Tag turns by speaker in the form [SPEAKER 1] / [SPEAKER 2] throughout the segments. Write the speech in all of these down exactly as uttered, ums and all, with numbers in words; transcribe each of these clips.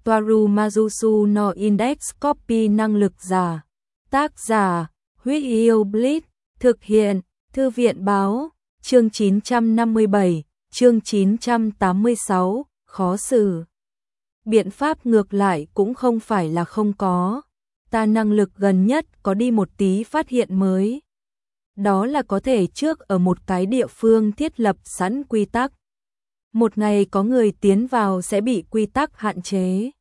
[SPEAKER 1] Toaru Majusu no Index Copy năng lực giả. Tác giả, Huyết Yêu Blitz, thực hiện, Thư viện báo, chương chín trăm năm mươi bảy, chương chín trăm tám mươi sáu, khó xử. Biện pháp ngược lại cũng không phải là không có. Ta năng lực gần nhất có đi một tí phát hiện mới. Đó là có thể trước ở một cái địa phương thiết lập sẵn quy tắc. Một ngày có người tiến vào sẽ bị quy tắc hạn chế.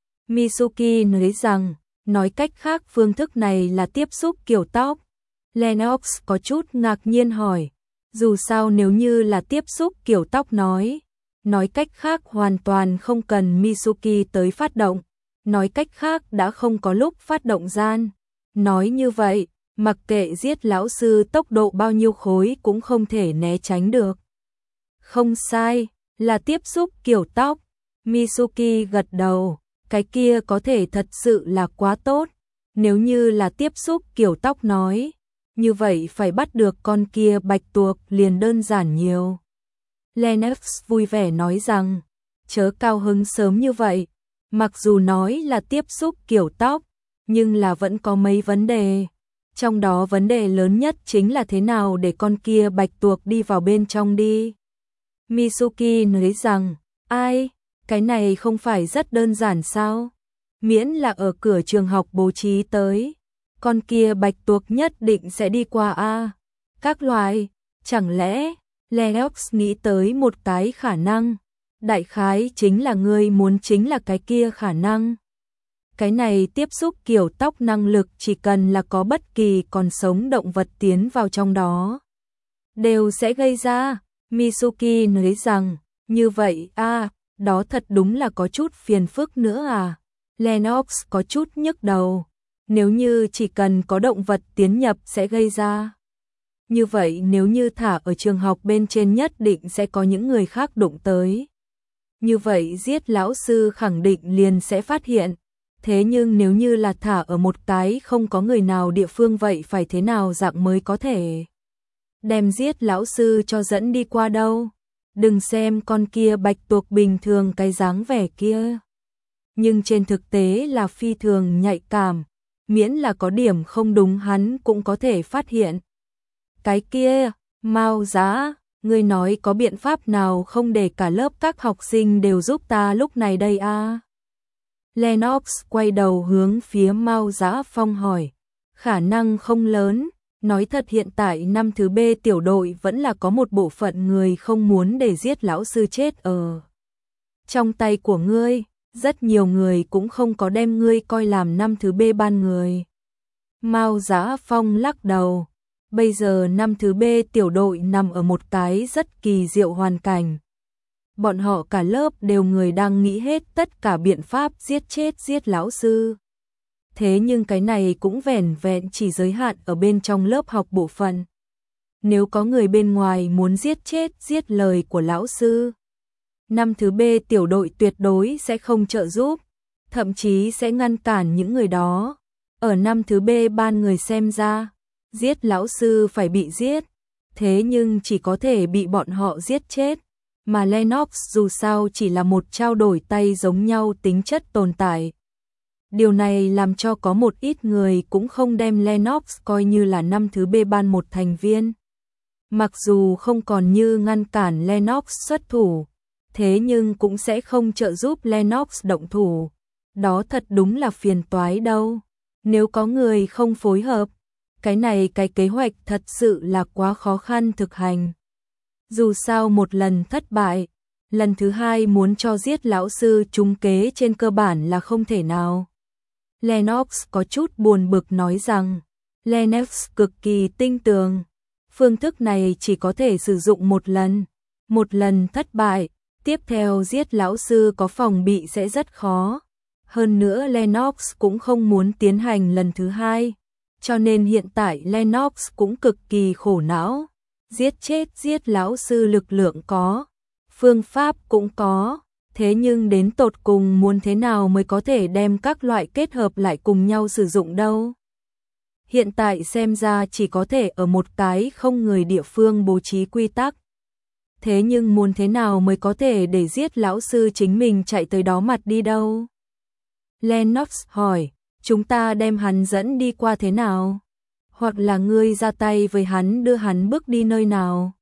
[SPEAKER 1] Mitsuki nói rằng, nói cách khác phương thức này là tiếp xúc kiểu tóc. Lennox có chút ngạc nhiên hỏi, dù sao nếu như là tiếp xúc kiểu tóc nói, nói cách khác hoàn toàn không cần Mitsuki tới phát động, nói cách khác đã không có lúc phát động gian. Nói như vậy, mặc kệ giết lão sư tốc độ bao nhiêu khối cũng không thể né tránh được. Không sai, là tiếp xúc kiểu tóc. Mitsuki gật đầu, cái kia có thể thật sự là quá tốt. Nếu như là tiếp xúc kiểu tóc nói, như vậy phải bắt được con kia bạch tuộc liền đơn giản nhiều. Lennox vui vẻ nói rằng, chớ cao hứng sớm như vậy, mặc dù nói là tiếp xúc kiểu tóc, nhưng là vẫn có mấy vấn đề. Trong đó vấn đề lớn nhất chính là thế nào để con kia bạch tuộc đi vào bên trong đi. Mitsuki nói rằng, ai, cái này không phải rất đơn giản sao? Miễn là ở cửa trường học bố trí tới, con kia bạch tuộc nhất định sẽ đi qua a. Các loại, chẳng lẽ, Lennox nghĩ tới một cái khả năng, đại khái chính là ngươi muốn chính là cái kia khả năng. Cái này tiếp xúc kiểu tóc năng lực chỉ cần là có bất kỳ còn sống động vật tiến vào trong đó, đều sẽ gây ra. Mitsuki nói rằng, như vậy a, đó thật đúng là có chút phiền phức nữa à. Lennox có chút nhức đầu, nếu như chỉ cần có động vật tiến nhập sẽ gây ra. Như vậy nếu như thả ở trường học bên trên nhất định sẽ có những người khác đụng tới. Như vậy giết lão sư khẳng định liền sẽ phát hiện. Thế nhưng nếu như là thả ở một cái không có người nào địa phương vậy phải thế nào dạng mới có thể đem giết lão sư cho dẫn đi qua đâu. Đừng xem con kia bạch tuộc bình thường cái dáng vẻ kia, nhưng trên thực tế là phi thường nhạy cảm, miễn là có điểm không đúng hắn cũng có thể phát hiện. Cái kia, Mao Giá, ngươi nói có biện pháp nào không để cả lớp các học sinh đều giúp ta lúc này đây a? À? Lennox quay đầu hướng phía Mao Giá Phong hỏi, khả năng không lớn. Nói thật hiện tại năm thứ B tiểu đội vẫn là có một bộ phận người không muốn để giết lão sư chết ở trong tay của ngươi, rất nhiều người cũng không có đem ngươi coi làm năm thứ B ban người. Mao Giá Phong lắc đầu, bây giờ năm thứ B tiểu đội nằm ở một cái rất kỳ diệu hoàn cảnh. Bọn họ cả lớp đều người đang nghĩ hết tất cả biện pháp giết chết giết lão sư. Thế nhưng cái này cũng vẻn vẹn chỉ giới hạn ở bên trong lớp học bộ phận. Nếu có người bên ngoài muốn giết chết giết lời của lão sư, năm thứ B tiểu đội tuyệt đối sẽ không trợ giúp, thậm chí sẽ ngăn cản những người đó. Ở năm thứ B ban người xem ra, giết lão sư phải bị giết, thế nhưng chỉ có thể bị bọn họ giết chết. Mà Lennox dù sao chỉ là một trao đổi tay giống nhau tính chất tồn tại. Điều này làm cho có một ít người cũng không đem Lennox coi như là năm thứ B ban một thành viên. Mặc dù không còn như ngăn cản Lennox xuất thủ, thế nhưng cũng sẽ không trợ giúp Lennox động thủ. Đó thật đúng là phiền toái đâu. Nếu có người không phối hợp, cái này cái kế hoạch thật sự là quá khó khăn thực hành. Dù sao một lần thất bại, lần thứ hai muốn cho giết lão sư trúng kế trên cơ bản là không thể nào. Lennox có chút buồn bực nói rằng, Lennox cực kỳ tinh tường. Phương thức này chỉ có thể sử dụng một lần. Một lần thất bại, tiếp theo giết lão sư có phòng bị sẽ rất khó. Hơn nữa Lennox cũng không muốn tiến hành lần thứ hai. Cho nên hiện tại Lennox cũng cực kỳ khổ não. Giết chết giết lão sư lực lượng có, phương pháp cũng có. Thế nhưng đến tột cùng muốn thế nào mới có thể đem các loại kết hợp lại cùng nhau sử dụng đâu. Hiện tại xem ra chỉ có thể ở một cái không người địa phương bố trí quy tắc. Thế nhưng muốn thế nào mới có thể để giết lão sư chính mình chạy tới đó mặt đi đâu. Lennox hỏi, chúng ta đem hắn dẫn đi qua thế nào? Hoặc là ngươi ra tay với hắn đưa hắn bước đi nơi nào?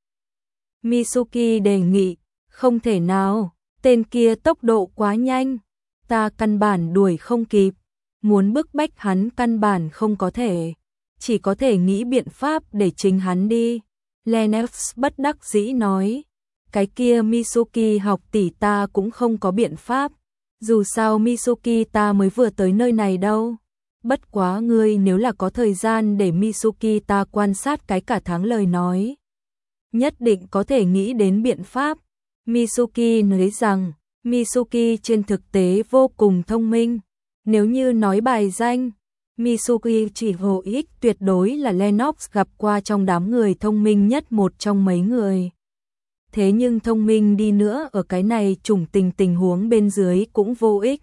[SPEAKER 1] Mitsuki đề nghị, không thể nào, tên kia tốc độ quá nhanh, ta căn bản đuổi không kịp, muốn bức bách hắn căn bản không có thể, chỉ có thể nghĩ biện pháp để chính hắn đi. Lennox bất đắc dĩ nói, cái kia Mitsuki học tỷ ta cũng không có biện pháp, dù sao Mitsuki ta mới vừa tới nơi này đâu. Bất quá ngươi nếu là có thời gian để Mitsuki ta quan sát cái cả tháng lời nói, nhất định có thể nghĩ đến biện pháp. Mitsuki nói rằng, Mitsuki trên thực tế vô cùng thông minh. Nếu như nói bài danh, Mitsuki chỉ hữu ích tuyệt đối là Lennox gặp qua trong đám người thông minh nhất một trong mấy người. Thế nhưng thông minh đi nữa ở cái này chủng tình tình huống bên dưới cũng vô ích.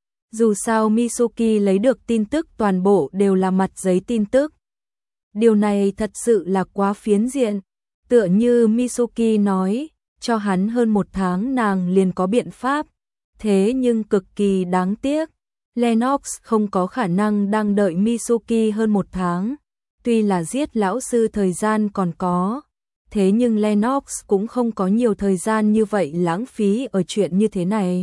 [SPEAKER 1] Dù sao Mitsuki lấy được tin tức toàn bộ đều là mặt giấy tin tức. Điều này thật sự là quá phiến diện. Tựa như Mitsuki nói, cho hắn hơn một tháng nàng liền có biện pháp. Thế nhưng cực kỳ đáng tiếc, Lennox không có khả năng đang đợi Mitsuki hơn một tháng. Tuy là giết lão sư thời gian còn có, thế nhưng Lennox cũng không có nhiều thời gian như vậy lãng phí ở chuyện như thế này.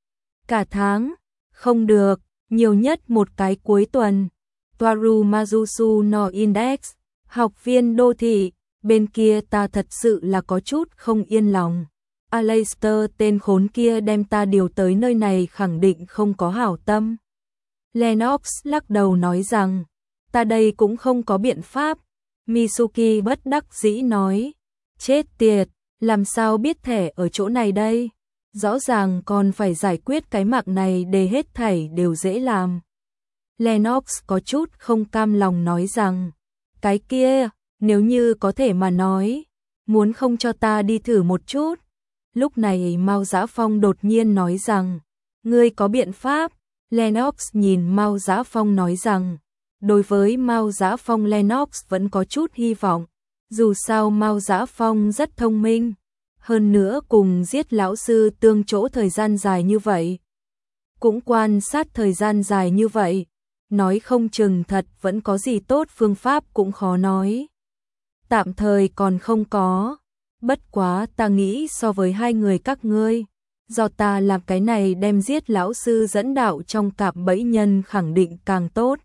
[SPEAKER 1] Cả tháng, không được, nhiều nhất một cái cuối tuần. Toaru Mazusu no Index, học viên đô thị, bên kia ta thật sự là có chút không yên lòng. Aleister tên khốn kia đem ta điều tới nơi này khẳng định không có hảo tâm. Lennox lắc đầu nói rằng, ta đây cũng không có biện pháp. Mitsuki bất đắc dĩ nói, chết tiệt, làm sao biết thẻ ở chỗ này đây? Rõ ràng còn phải giải quyết cái mạng này để hết thảy đều dễ làm. Lennox có chút không cam lòng nói rằng, cái kia, nếu như có thể mà nói, muốn không cho ta đi thử một chút. Lúc này Mao Dã Phong đột nhiên nói rằng, ngươi có biện pháp. Lennox nhìn Mao Dã Phong nói rằng, đối với Mao Dã Phong Lennox vẫn có chút hy vọng. Dù sao Mao Dã Phong rất thông minh, hơn nữa cùng giết lão sư tương chỗ thời gian dài như vậy, cũng quan sát thời gian dài như vậy, nói không chừng thật vẫn có gì tốt phương pháp cũng khó nói. Tạm thời còn không có, bất quá ta nghĩ so với hai người các ngươi, do ta làm cái này đem giết lão sư dẫn đạo trong cạm bẫy nhân khẳng định càng tốt.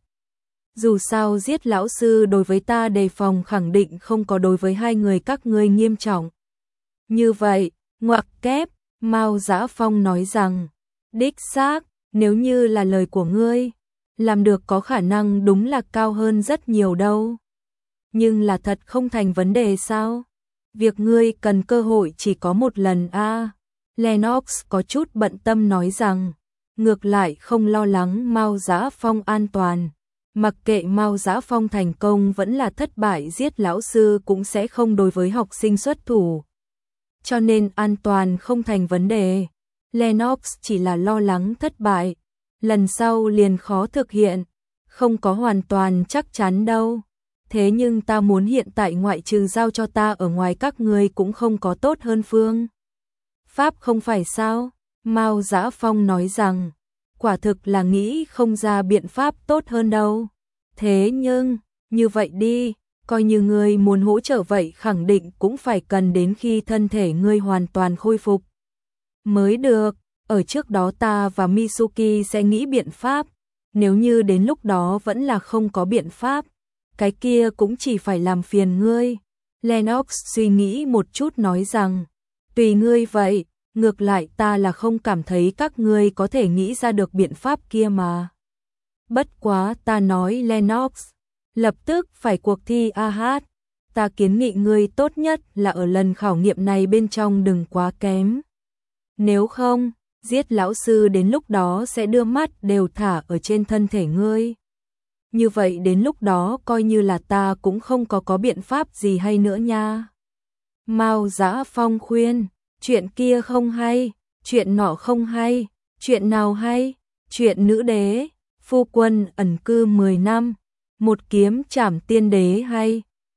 [SPEAKER 1] Dù sao giết lão sư đối với ta đề phòng khẳng định không có đối với hai người các ngươi nghiêm trọng. Như vậy, ngoặc kép, Mao Dã Phong nói rằng, đích xác, nếu như là lời của ngươi, làm được có khả năng đúng là cao hơn rất nhiều đâu. Nhưng là thật không thành vấn đề sao? Việc ngươi cần cơ hội chỉ có một lần a. À. Lennox có chút bận tâm nói rằng, ngược lại không lo lắng Mao Dã Phong an toàn. Mặc kệ Mao Dã Phong thành công vẫn là thất bại giết lão sư cũng sẽ không đối với học sinh xuất thủ. Cho nên an toàn không thành vấn đề. Lennox chỉ là lo lắng thất bại. Lần sau liền khó thực hiện. Không có hoàn toàn chắc chắn đâu. Thế nhưng ta muốn hiện tại ngoại trừ giao cho ta ở ngoài các ngươi cũng không có tốt hơn phương pháp không phải sao? Mao Dã Phong nói rằng, quả thực là nghĩ không ra biện pháp tốt hơn đâu. Thế nhưng, như vậy đi, coi như ngươi muốn hỗ trợ vậy khẳng định cũng phải cần đến khi thân thể ngươi hoàn toàn khôi phục mới được. Ở trước đó ta và Mitsuki sẽ nghĩ biện pháp. Nếu như đến lúc đó vẫn là không có biện pháp, cái kia cũng chỉ phải làm phiền ngươi. Lennox suy nghĩ một chút nói rằng, tùy ngươi vậy, ngược lại ta là không cảm thấy các ngươi có thể nghĩ ra được biện pháp kia mà. Bất quá ta nói Lennox, lập tức phải cuộc thi a hát, ta kiến nghị ngươi tốt nhất là ở lần khảo nghiệm này bên trong đừng quá kém. Nếu không, giết lão sư đến lúc đó sẽ đưa mắt đều thả ở trên thân thể ngươi. Như vậy đến lúc đó coi như là ta cũng không có có biện pháp gì hay nữa nha. Mao Dã Phong khuyên, chuyện kia không hay, chuyện nọ không hay, chuyện nào hay, chuyện nữ đế, phu quân ẩn cư mười năm, một kiếm trảm tiên đế hay.